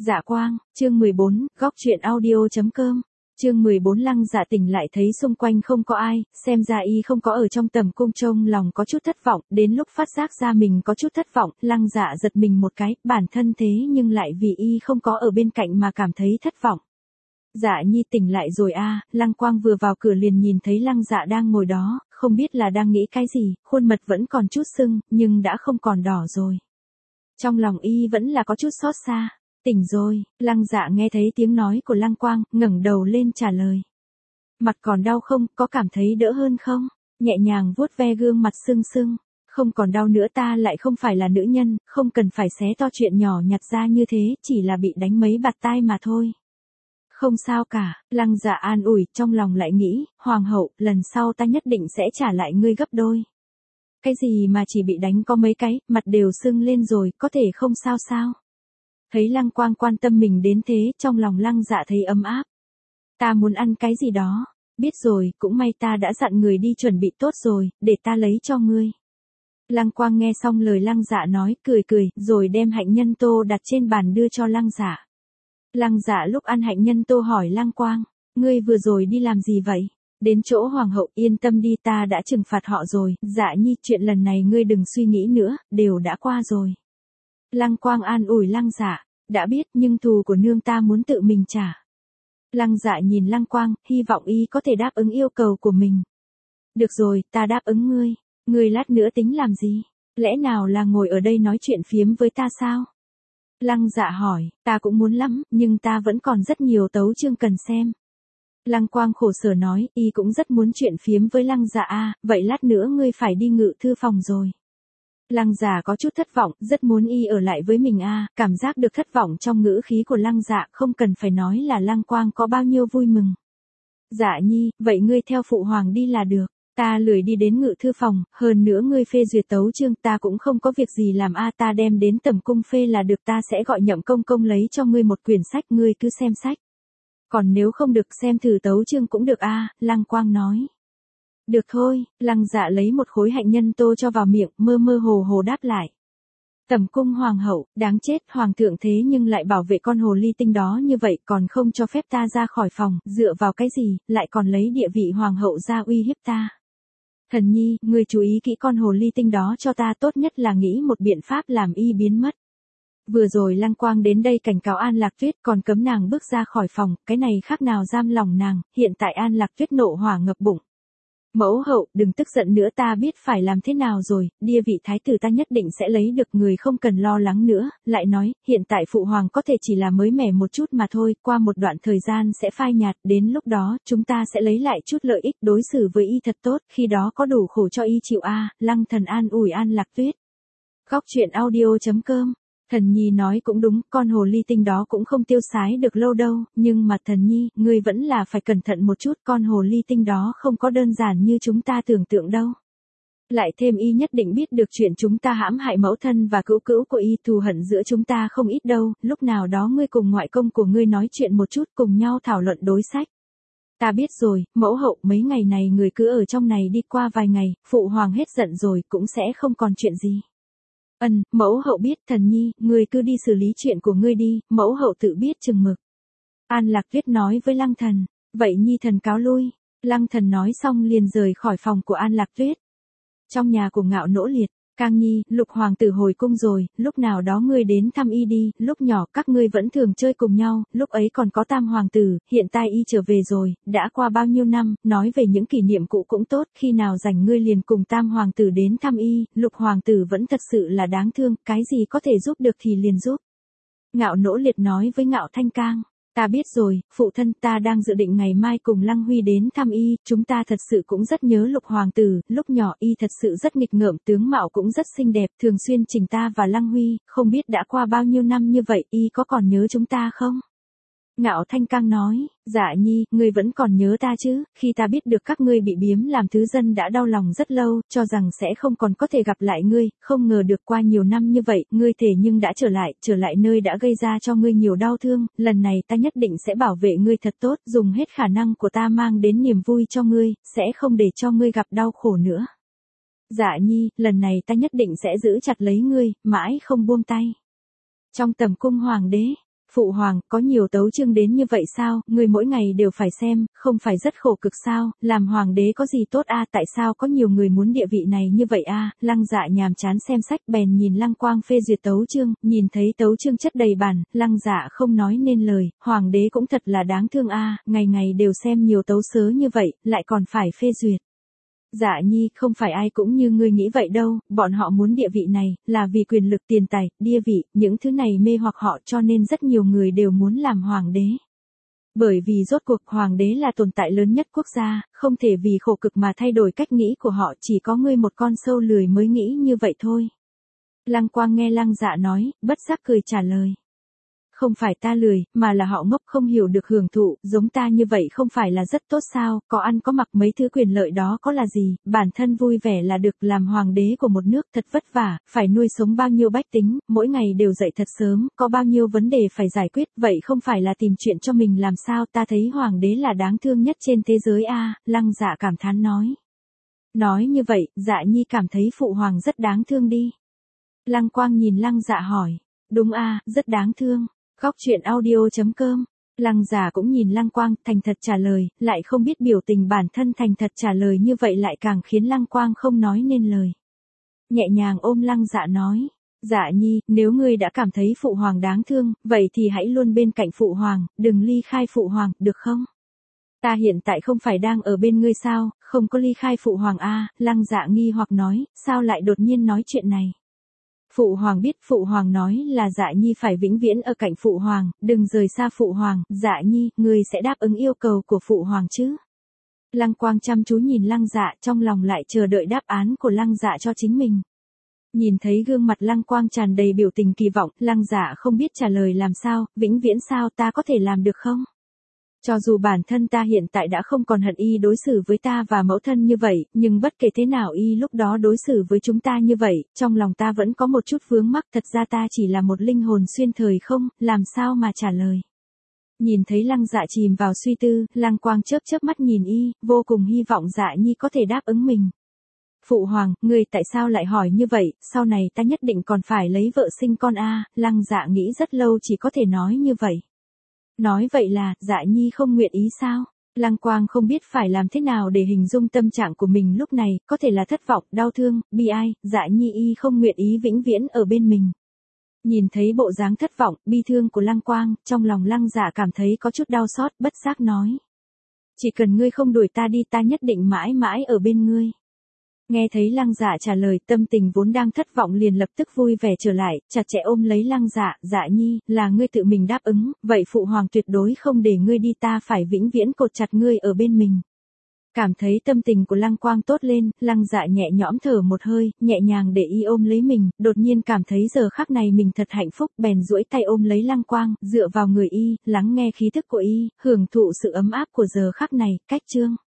Dạ Quang, chương 14, góc truyện audio.com. Chương 14 Lăng Dạ tỉnh lại thấy xung quanh không có ai, xem ra y không có ở trong tầm cung, trông lòng có chút thất vọng, đến lúc phát giác ra mình có chút thất vọng, Lăng Dạ giật mình một cái, bản thân thế nhưng lại vì y không có ở bên cạnh mà cảm thấy thất vọng. Dạ Nhi tỉnh lại rồi a. Lăng Quang vừa vào cửa liền nhìn thấy Lăng Dạ đang ngồi đó, không biết là đang nghĩ cái gì, khuôn mặt vẫn còn chút sưng, nhưng đã không còn đỏ rồi. Trong lòng y vẫn là có chút xót xa. Tỉnh rồi, Lăng Dạ nghe thấy tiếng nói của Lăng Quang, ngẩng đầu lên trả lời. Mặt còn đau không, có cảm thấy đỡ hơn không? Nhẹ nhàng vuốt ve gương mặt sưng sưng. Không còn đau nữa, ta lại không phải là nữ nhân, không cần phải xé to chuyện nhỏ nhặt ra như thế, chỉ là bị đánh mấy bạt tai mà thôi. Không sao cả, Lăng Dạ an ủi, trong lòng lại nghĩ, Hoàng hậu, lần sau ta nhất định sẽ trả lại ngươi gấp đôi. Cái gì mà chỉ bị đánh có mấy cái, mặt đều sưng lên rồi, có thể không sao sao? Thấy Lăng Quang quan tâm mình đến thế, trong lòng Lăng Dạ thấy ấm áp. Ta muốn ăn cái gì đó. Biết rồi, cũng may ta đã dặn người đi chuẩn bị tốt rồi, để ta lấy cho ngươi. Lăng Quang nghe xong lời Lăng Dạ nói, cười cười, rồi đem hạnh nhân tô đặt trên bàn đưa cho Lăng Dạ. Lăng Dạ lúc ăn hạnh nhân tô hỏi Lăng Quang, ngươi vừa rồi đi làm gì vậy? Đến chỗ Hoàng hậu, yên tâm đi, ta đã trừng phạt họ rồi, Dạ Nhi, chuyện lần này ngươi đừng suy nghĩ nữa, đều đã qua rồi. Lăng Quang an ủi Lăng Dạ, đã biết nhưng thù của nương ta muốn tự mình trả. Lăng Dạ nhìn Lăng Quang, hy vọng y có thể đáp ứng yêu cầu của mình. Được rồi, ta đáp ứng ngươi lát nữa tính làm gì? Lẽ nào là ngồi ở đây nói chuyện phiếm với ta sao? Lăng Dạ hỏi, ta cũng muốn lắm, nhưng ta vẫn còn rất nhiều tấu chương cần xem. Lăng Quang khổ sở nói, y cũng rất muốn chuyện phiếm với Lăng Dạ a, vậy lát nữa ngươi phải đi ngự thư phòng rồi. Lăng Dạ có chút thất vọng, rất muốn y ở lại với mình a, cảm giác được thất vọng trong ngữ khí của Lăng Dạ, không cần phải nói là Lăng Quang có bao nhiêu vui mừng. Dạ Nhi, vậy ngươi theo phụ hoàng đi là được, ta lười đi đến ngự thư phòng, hơn nữa ngươi phê duyệt tấu chương ta cũng không có việc gì làm a, ta đem đến tẩm cung phê là được, ta sẽ gọi Nhậm công công lấy cho ngươi một quyển sách, ngươi cứ xem sách. Còn nếu không được xem thử tấu chương cũng được a, Lăng Quang nói. Được thôi, Lăng Dạ lấy một khối hạnh nhân tô cho vào miệng, mơ mơ hồ hồ đáp lại. Tẩm cung hoàng hậu, đáng chết, hoàng thượng thế nhưng lại bảo vệ con hồ ly tinh đó như vậy, còn không cho phép ta ra khỏi phòng, dựa vào cái gì, lại còn lấy địa vị hoàng hậu ra uy hiếp ta. Thần Nhi, ngươi chú ý kỹ con hồ ly tinh đó cho ta, tốt nhất là nghĩ một biện pháp làm y biến mất. Vừa rồi Lăng Quang đến đây cảnh cáo An Lạc Tuyết, còn cấm nàng bước ra khỏi phòng, cái này khác nào giam lòng nàng, hiện tại An Lạc Tuyết nộ hỏa ngập bụng. Mẫu hậu, đừng tức giận nữa, ta biết phải làm thế nào rồi, địa vị thái tử ta nhất định sẽ lấy được, người không cần lo lắng nữa, lại nói, hiện tại phụ hoàng có thể chỉ là mới mẻ một chút mà thôi, qua một đoạn thời gian sẽ phai nhạt, đến lúc đó, chúng ta sẽ lấy lại chút lợi ích, đối xử với y thật tốt, khi đó có đủ khổ cho y chịu a. Lăng Thần an ủi An Lạc Tuyết. Góc truyện audio.com. Thần Nhi nói cũng đúng, con hồ ly tinh đó cũng không tiêu sái được lâu đâu, nhưng mà Thần Nhi, ngươi vẫn là phải cẩn thận một chút, con hồ ly tinh đó không có đơn giản như chúng ta tưởng tượng đâu. Lại thêm y nhất định biết được chuyện chúng ta hãm hại mẫu thân và cữu cữu của y, thù hận giữa chúng ta không ít đâu, lúc nào đó ngươi cùng ngoại công của ngươi nói chuyện một chút, cùng nhau thảo luận đối sách. Ta biết rồi, mẫu hậu, mấy ngày này người cứ ở trong này đi, qua vài ngày, phụ hoàng hết giận rồi cũng sẽ không còn chuyện gì. Mẫu hậu biết, Thần Nhi, ngươi cứ đi xử lý chuyện của ngươi đi, mẫu hậu tự biết chừng mực. An Lạc Tuyết nói với Lăng Thần, vậy Nhi thần cáo lui. Lăng Thần nói xong liền rời khỏi phòng của An Lạc Tuyết. Trong nhà của Ngạo Nỗ Liệt, Cang Nhi, Lục hoàng tử hồi cung rồi, lúc nào đó ngươi đến thăm y đi, lúc nhỏ các ngươi vẫn thường chơi cùng nhau, lúc ấy còn có Tam hoàng tử, hiện tại y trở về rồi, đã qua bao nhiêu năm, nói về những kỷ niệm cũ cũng tốt, khi nào rảnh ngươi liền cùng Tam hoàng tử đến thăm y, Lục hoàng tử vẫn thật sự là đáng thương, cái gì có thể giúp được thì liền giúp. Ngạo Nỗ Liệt nói với Ngạo Thanh Cang. Ta biết rồi, phụ thân, ta đang dự định ngày mai cùng Lăng Huy đến thăm y, chúng ta thật sự cũng rất nhớ Lục hoàng tử, lúc nhỏ y thật sự rất nghịch ngợm, tướng mạo cũng rất xinh đẹp, thường xuyên chỉnh ta và Lăng Huy, không biết đã qua bao nhiêu năm như vậy, y có còn nhớ chúng ta không? Ngạo Thanh Cang nói, Dạ Nhi, ngươi vẫn còn nhớ ta chứ, khi ta biết được các ngươi bị biếm làm thứ dân đã đau lòng rất lâu, cho rằng sẽ không còn có thể gặp lại ngươi, không ngờ được qua nhiều năm như vậy, ngươi thể nhưng đã trở lại nơi đã gây ra cho ngươi nhiều đau thương, lần này ta nhất định sẽ bảo vệ ngươi thật tốt, dùng hết khả năng của ta mang đến niềm vui cho ngươi, sẽ không để cho ngươi gặp đau khổ nữa. Dạ Nhi, lần này ta nhất định sẽ giữ chặt lấy ngươi, mãi không buông tay. Trong tầm cung hoàng đế, Phụ hoàng, có nhiều tấu chương đến như vậy sao, người mỗi ngày đều phải xem, không phải rất khổ cực sao, làm hoàng đế có gì tốt a, tại sao có nhiều người muốn địa vị này như vậy a? Lăng Dạ nhàm chán xem sách bèn nhìn Lăng Quang phê duyệt tấu chương, nhìn thấy tấu chương chất đầy bản, Lăng Dạ không nói nên lời, hoàng đế cũng thật là đáng thương a, ngày ngày đều xem nhiều tấu sớ như vậy, lại còn phải phê duyệt. Dạ nhi, không phải ai cũng như ngươi nghĩ vậy đâu, bọn họ muốn địa vị này, là vì quyền lực tiền tài, địa vị, những thứ này mê hoặc họ cho nên rất nhiều người đều muốn làm hoàng đế. Bởi vì rốt cuộc hoàng đế là tồn tại lớn nhất quốc gia, không thể vì khổ cực mà thay đổi cách nghĩ của họ, chỉ có ngươi một con sâu lười mới nghĩ như vậy thôi. Lăng Quang nghe Lăng Dạ nói, bất giác cười trả lời. Không phải ta lười, mà là họ ngốc không hiểu được hưởng thụ, giống ta như vậy không phải là rất tốt sao, có ăn có mặc mấy thứ quyền lợi đó có là gì, bản thân vui vẻ là được, làm hoàng đế của một nước thật vất vả, phải nuôi sống bao nhiêu bách tính, mỗi ngày đều dậy thật sớm, có bao nhiêu vấn đề phải giải quyết, vậy không phải là tìm chuyện cho mình làm sao, ta thấy hoàng đế là đáng thương nhất trên thế giới a. Lăng Dạ cảm thán nói. Nói như vậy, Dạ nhi cảm thấy phụ hoàng rất đáng thương đi. Lăng Quang nhìn Lăng Dạ hỏi. Đúng a, rất đáng thương. Góc truyện audio.com. Lăng Dạ cũng nhìn Lăng Quang, thành thật trả lời, lại không biết biểu tình bản thân thành thật trả lời như vậy lại càng khiến Lăng Quang không nói nên lời. Nhẹ nhàng ôm Lăng Dạ nói, Dạ nhi, nếu ngươi đã cảm thấy phụ hoàng đáng thương, vậy thì hãy luôn bên cạnh phụ hoàng, đừng ly khai phụ hoàng, được không? Ta hiện tại không phải đang ở bên ngươi sao, không có ly khai phụ hoàng a. Lăng Dạ nghi hoặc nói, sao lại đột nhiên nói chuyện này? Phụ hoàng biết, phụ hoàng nói là Dạ nhi phải vĩnh viễn ở cạnh phụ hoàng, đừng rời xa phụ hoàng, Dạ nhi, ngươi sẽ đáp ứng yêu cầu của phụ hoàng chứ? Lăng Quang chăm chú nhìn Lăng Dạ, trong lòng lại chờ đợi đáp án của Lăng Dạ cho chính mình. Nhìn thấy gương mặt Lăng Quang tràn đầy biểu tình kỳ vọng, Lăng Dạ không biết trả lời làm sao, vĩnh viễn sao, ta có thể làm được không? Cho dù bản thân ta hiện tại đã không còn hận y đối xử với ta và mẫu thân như vậy, nhưng bất kể thế nào y lúc đó đối xử với chúng ta như vậy, trong lòng ta vẫn có một chút vướng mắc, thật ra ta chỉ là một linh hồn xuyên thời không, làm sao mà trả lời. Nhìn thấy Lăng Dạ chìm vào suy tư, Lăng Quang chớp chớp mắt nhìn y, vô cùng hy vọng Dạ nhi có thể đáp ứng mình. Phụ hoàng, ngươi tại sao lại hỏi như vậy, sau này ta nhất định còn phải lấy vợ sinh con a. Lăng Dạ nghĩ rất lâu chỉ có thể nói như vậy. Nói vậy là, Dạ nhi không nguyện ý sao? Lăng Quang không biết phải làm thế nào để hình dung tâm trạng của mình lúc này, có thể là thất vọng, đau thương, bi ai, Dạ nhi y không nguyện ý vĩnh viễn ở bên mình. Nhìn thấy bộ dáng thất vọng, bi thương của Lăng Quang, trong lòng Lăng Dạ cảm thấy có chút đau xót, bất giác nói. Chỉ cần ngươi không đuổi ta đi, ta nhất định mãi mãi ở bên ngươi. Nghe thấy Lăng Dạ trả lời, tâm tình vốn đang thất vọng liền lập tức vui vẻ trở lại, chặt chẽ ôm lấy Lăng Dạ, Dạ nhi, là ngươi tự mình đáp ứng, vậy phụ hoàng tuyệt đối không để ngươi đi, ta phải vĩnh viễn cột chặt ngươi ở bên mình. Cảm thấy tâm tình của Lăng Quang tốt lên, Lăng Dạ nhẹ nhõm thở một hơi, nhẹ nhàng để y ôm lấy mình, đột nhiên cảm thấy giờ khắc này mình thật hạnh phúc, bèn duỗi tay ôm lấy Lăng Quang, dựa vào người y, lắng nghe khí thức của y, hưởng thụ sự ấm áp của giờ khắc này, cách chương.